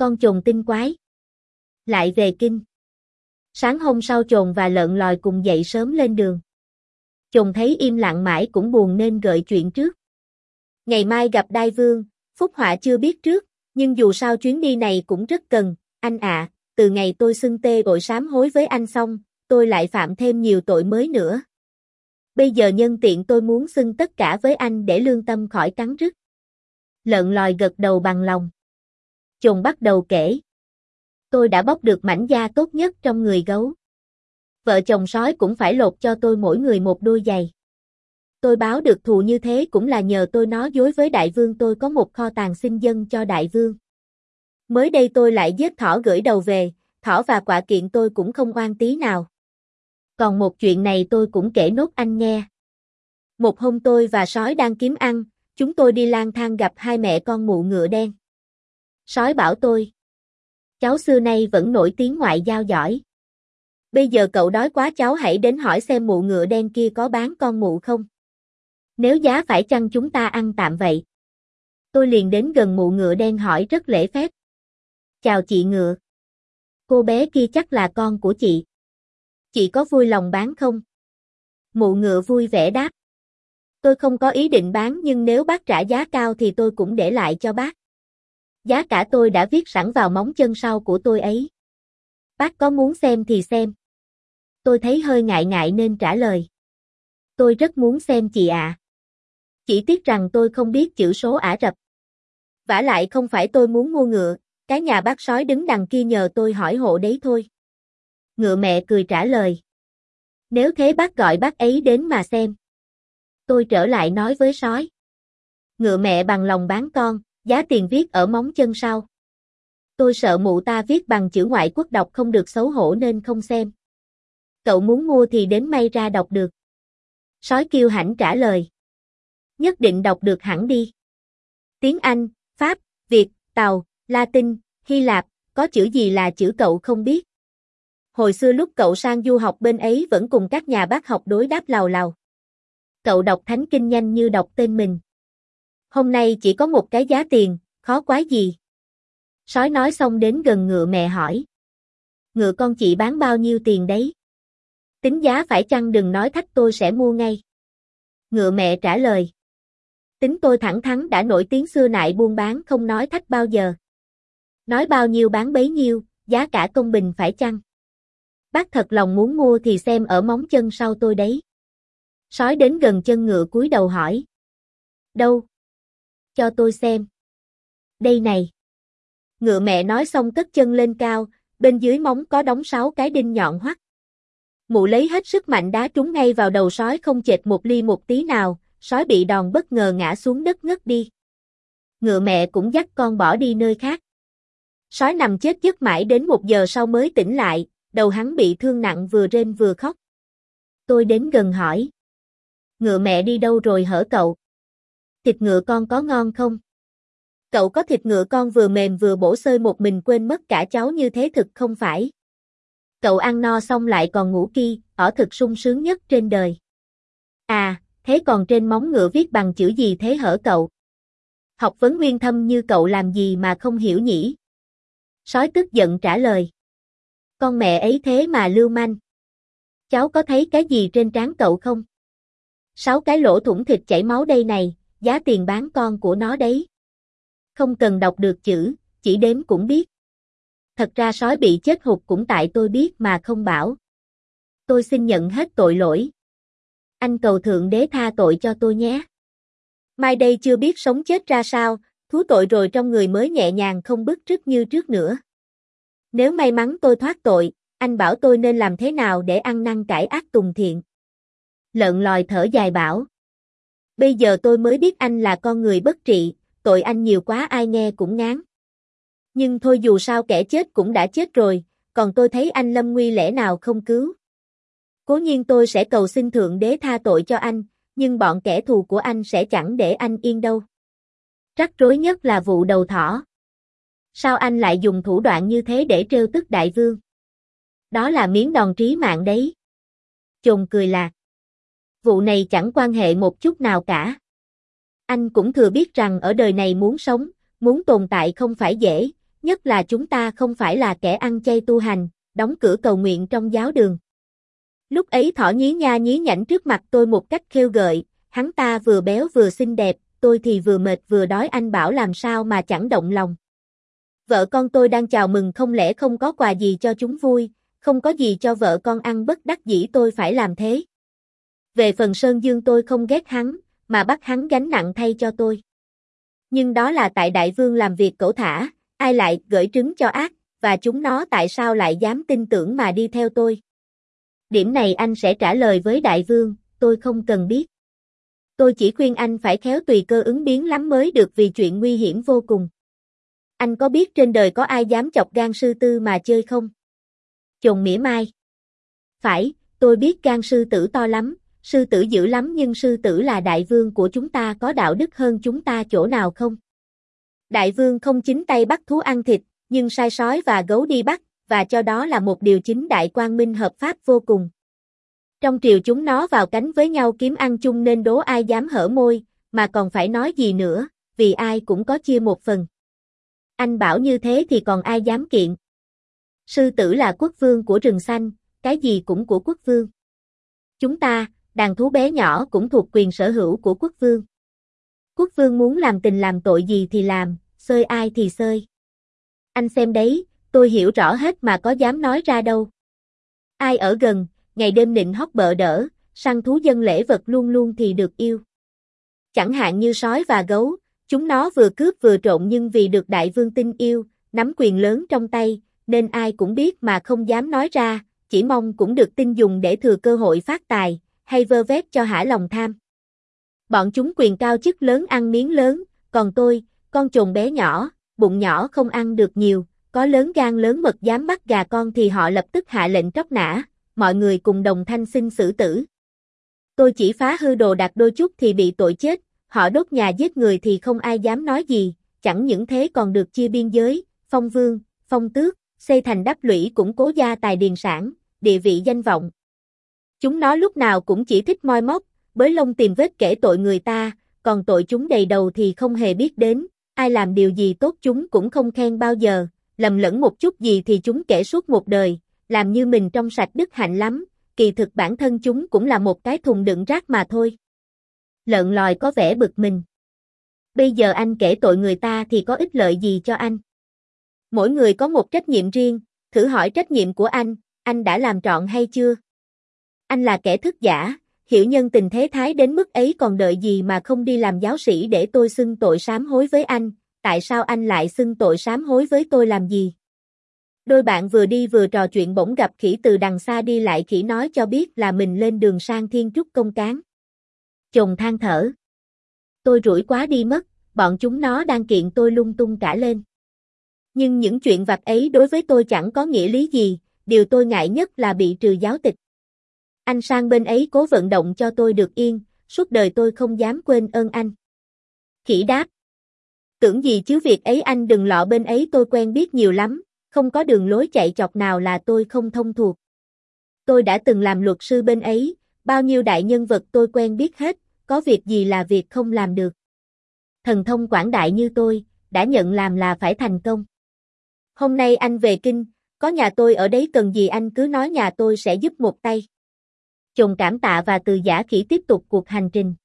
Con chồn tinh quái. Lại về kinh. Sáng hôm sau chồn và lợn lòi cùng dậy sớm lên đường. Chồn thấy im lặng mãi cũng buồn nên gợi chuyện trước. Ngày mai gặp Đai Vương, phúc họa chưa biết trước, nhưng dù sao chuyến đi này cũng rất cần, anh ạ, từ ngày tôi xưng tê bội sám hối với anh xong, tôi lại phạm thêm nhiều tội mới nữa. Bây giờ nhân tiện tôi muốn xưng tất cả với anh để lương tâm khỏi cắn rứt. Lợn lòi gật đầu bằng lòng. Chồn bắt đầu kể. Tôi đã bóc được mảnh da tốt nhất trong người gấu. Vợ chồng sói cũng phải lột cho tôi mỗi người một đôi giày. Tôi báo được thù như thế cũng là nhờ tôi nói dối với đại vương tôi có một kho tàng xin dâng cho đại vương. Mới đây tôi lại giết thỏ gửi đầu về, thỏ và quạ kiện tôi cũng không oan tí nào. Còn một chuyện này tôi cũng kể nốt anh nghe. Một hôm tôi và sói đang kiếm ăn, chúng tôi đi lang thang gặp hai mẹ con mụ ngựa đen. Sói bảo tôi. Cháu xưa nay vẫn nổi tiếng ngoại giao giỏi. Bây giờ cậu đói quá cháu hãy đến hỏi xem mụ ngựa đen kia có bán con mụ không. Nếu giá phải chăng chúng ta ăn tạm vậy. Tôi liền đến gần mụ ngựa đen hỏi rất lễ phép. Chào chị ngựa. Cô bé kia chắc là con của chị. Chị có vui lòng bán không? Mụ ngựa vui vẻ đáp. Tôi không có ý định bán nhưng nếu bác trả giá cao thì tôi cũng để lại cho bác. Giá cả tôi đã viết sẵn vào móng chân sau của tôi ấy. Bác có muốn xem thì xem. Tôi thấy hơi ngại ngại nên trả lời. Tôi rất muốn xem chị ạ. Chỉ tiếc rằng tôi không biết chữ số Ả Rập. Vả lại không phải tôi muốn mua ngựa, cái nhà bác sói đứng đằng kia nhờ tôi hỏi hộ đấy thôi. Ngựa mẹ cười trả lời. Nếu thế bác gọi bác ấy đến mà xem. Tôi trở lại nói với sói. Ngựa mẹ bằng lòng bán con, giá tiền viết ở móng chân sau. Tôi sợ mụ ta viết bằng chữ ngoại quốc đọc không được xấu hổ nên không xem. Cậu muốn mua thì đến may ra đọc được. Sói kiêu hãnh trả lời. Nhất định đọc được hẳn đi. Tiếng Anh, Pháp, Việt, Tàu, Latin, Hy Lạp, có chữ gì là chữ cậu không biết. Hồi xưa lúc cậu sang du học bên ấy vẫn cùng các nhà bác học đối đáp lào lào. Cậu đọc thánh kinh nhanh như đọc tên mình. Hôm nay chỉ có một cái giá tiền, khó quá gì. Sói nói xong đến gần ngựa mẹ hỏi. Ngựa con chị bán bao nhiêu tiền đấy? Tính giá phải chăng đừng nói thách tôi sẽ mua ngay. Ngựa mẹ trả lời. Tính tôi thẳng thắn đã nổi tiếng xưa nại buôn bán không nói thách bao giờ. Nói bao nhiêu bán bấy nhiêu, giá cả công bình phải chăng? Bác thật lòng muốn mua thì xem ở móng chân sau tôi đấy. Sói đến gần chân ngựa cúi đầu hỏi. Đâu? Cho tôi xem. Đây này. Ngựa mẹ nói xong cất chân lên cao, bên dưới móng có đóng 6 cái đinh nhọn hoắt. Mụ lấy hết sức mạnh đá trúng ngay vào đầu sói không chệch một ly một tí nào, sói bị đòn bất ngờ ngã xuống đất ngất đi. Ngựa mẹ cũng dắt con bỏ đi nơi khác. Sói nằm chết giấc mãi đến 1 giờ sau mới tỉnh lại, đầu hắn bị thương nặng vừa rên vừa khóc. Tôi đến gần hỏi. Ngựa mẹ đi đâu rồi hở cậu? Thịt ngựa con có ngon không? Cậu có thịt ngựa con vừa mềm vừa bổ xơi một mình quên mất cả cháu như thế thực không phải? Cậu ăn no xong lại còn ngủ ki, ở thực sung sướng nhất trên đời. À, thế còn trên móng ngựa viết bằng chữ gì thế hở cậu? Học vấn uyên thâm như cậu làm gì mà không hiểu nhỉ? Sói tức giận trả lời. Con mẹ ấy thế mà lưu manh. Cháu có thấy cái gì trên trán cậu không? 6 cái lỗ thủng thịt chảy máu đây này, giá tiền bán con của nó đấy. Không cần đọc được chữ, chỉ đếm cũng biết. Thật ra sói bị chết hụt cũng tại tôi biết mà không bảo. Tôi xin nhận hết tội lỗi. Anh cầu Thượng Đế tha tội cho tôi nhé. Mai đây chưa biết sống chết ra sao, thú tội rồi trong người mới nhẹ nhàng không bứt rứt như trước nữa. Nếu may mắn tôi thoát tội, anh bảo tôi nên làm thế nào để ăn năn cải ác tùng thiện. Lợn lòi thở dài bảo. Bây giờ tôi mới biết anh là con người bất trị, tội anh nhiều quá ai nghe cũng ngán. Nhưng thôi dù sao kẻ chết cũng đã chết rồi, còn tôi thấy anh lâm nguy lẽ nào không cứu. Cố nhiên tôi sẽ cầu xin Thượng Đế tha tội cho anh, nhưng bọn kẻ thù của anh sẽ chẳng để anh yên đâu. Rắc rối nhất là vụ đầu thỏ. Sao anh lại dùng thủ đoạn như thế để trêu tức đại vương? Đó là miếng đòn trí mạng đấy. Chồn cười lạc. Vụ này chẳng quan hệ một chút nào cả. Anh cũng thừa biết rằng ở đời này muốn sống, muốn tồn tại không phải dễ, nhất là chúng ta không phải là kẻ ăn chay tu hành, đóng cửa cầu nguyện trong giáo đường. Lúc ấy thỏ nhí nha nhí nhảnh trước mặt tôi một cách khêu gợi, hắn ta vừa béo vừa xinh đẹp, tôi thì vừa mệt vừa đói, anh bảo làm sao mà chẳng động lòng. Vợ con tôi đang chào mừng, không lẽ không có quà gì cho chúng vui, không có gì cho vợ con ăn, bất đắc dĩ tôi phải làm thế. Về phần Sơn Dương tôi không ghét hắn, mà bắt hắn gánh nặng thay cho tôi. Nhưng đó là tại đại vương làm việc cẩu thả, ai lại gửi trứng cho ác, và chúng nó tại sao lại dám tin tưởng mà đi theo tôi. Điểm này anh sẽ trả lời với đại vương, tôi không cần biết. Tôi chỉ khuyên anh phải khéo tùy cơ ứng biến lắm mới được, vì chuyện nguy hiểm vô cùng. Anh có biết trên đời có ai dám chọc gan sư tư mà chơi không? Chồn mỉa mai. Phải, tôi biết gan sư tử to lắm, sư tử dữ lắm, nhưng sư tử là đại vương của chúng ta, có đạo đức hơn chúng ta chỗ nào không? Đại vương không chính tay bắt thú ăn thịt, nhưng sai sói và gấu đi bắt, và cho đó là một điều chính đại quang minh hợp pháp vô cùng. Trong triều chúng nó vào cánh với nhau kiếm ăn chung nên đố ai dám hở môi, mà còn phải nói gì nữa, vì ai cũng có chia một phần. Anh bảo như thế thì còn ai dám kiện. Sư tử là quốc vương của rừng xanh, cái gì cũng của quốc vương. Chúng ta, đàn thú bé nhỏ cũng thuộc quyền sở hữu của quốc vương. Quốc vương muốn làm tình làm tội gì thì làm, xơi ai thì xơi. Anh xem đấy, tôi hiểu rõ hết mà có dám nói ra đâu. Ai ở gần, ngày đêm nịnh hót bợ đỡ, săn thú dân lễ vật luôn luôn thì được yêu. Chẳng hạn như sói và gấu, chúng nó vừa cướp vừa trộn, nhưng vì được đại vương tin yêu, nắm quyền lớn trong tay, nên ai cũng biết mà không dám nói ra, chỉ mong cũng được tin dùng để thừa cơ hội phát tài, hay vơ vét cho hả lòng tham. Bọn chúng quyền cao chức lớn ăn miếng lớn, còn tôi, con chồn bé nhỏ, bụng nhỏ không ăn được nhiều, có lớn gan lớn mật dám bắt gà con thì họ lập tức hạ lệnh tróc nã, mọi người cùng đồng thanh xin xử tử. Tôi chỉ phá hư đồ đạc đôi chút thì bị tội chết, họ đốt nhà giết người thì không ai dám nói gì, chẳng những thế còn được chia biên giới, phong vương, phong tước, xây thành đắp lũy, củng cố gia tài điền sản, địa vị danh vọng. Chúng nó lúc nào cũng chỉ thích moi móc, bới lông tìm vết kể tội người ta, còn tội chúng đầy đầu thì không hề biết đến, ai làm điều gì tốt chúng cũng không khen bao giờ, lầm lẫn một chút gì thì chúng kể suốt một đời, làm như mình trong sạch đức hạnh lắm, kỳ thực bản thân chúng cũng là một cái thùng đựng rác mà thôi. Lợn lòi có vẻ bực mình. Bây giờ anh kể tội người ta thì có ích lợi gì cho anh? Mỗi người có một trách nhiệm riêng, thử hỏi trách nhiệm của anh đã làm trọn hay chưa? Anh là kẻ thức giả, hiểu nhân tình thế thái đến mức ấy còn đợi gì mà không đi làm giáo sĩ để tôi xưng tội sám hối với anh, tại sao anh lại xưng tội sám hối với tôi làm gì? Đôi bạn vừa đi vừa trò chuyện bỗng gặp Khỉ từ đằng xa đi lại, Khỉ nói cho biết là mình lên đường sang Thiên Trúc Công Cán. Chồn than thở. Tôi rủi quá đi mất, bọn chúng nó đang kiện tôi lung tung cả lên. Nhưng những chuyện vặt ấy đối với tôi chẳng có nghĩa lý gì, điều tôi ngại nhất là bị trừ giáo tịch. Anh sang bên ấy cố vận động cho tôi được yên, suốt đời tôi không dám quên ơn anh. Khỉ đáp. Tưởng gì chứ, việc ấy anh đừng lọ, bên ấy tôi quen biết nhiều lắm, không có đường lối chạy chọc nào là tôi không thông thuộc. Tôi đã từng làm luật sư bên ấy, bao nhiêu đại nhân vật tôi quen biết hết, có việc gì là việc không làm được. Thần thông quảng đại như tôi, đã nhận làm là phải thành công. Hôm nay anh về kinh, có nhà tôi ở đấy, cần gì anh cứ nói, nhà tôi sẽ giúp một tay. Chồn cảm tạ và từ giã Khỉ tiếp tục cuộc hành trình.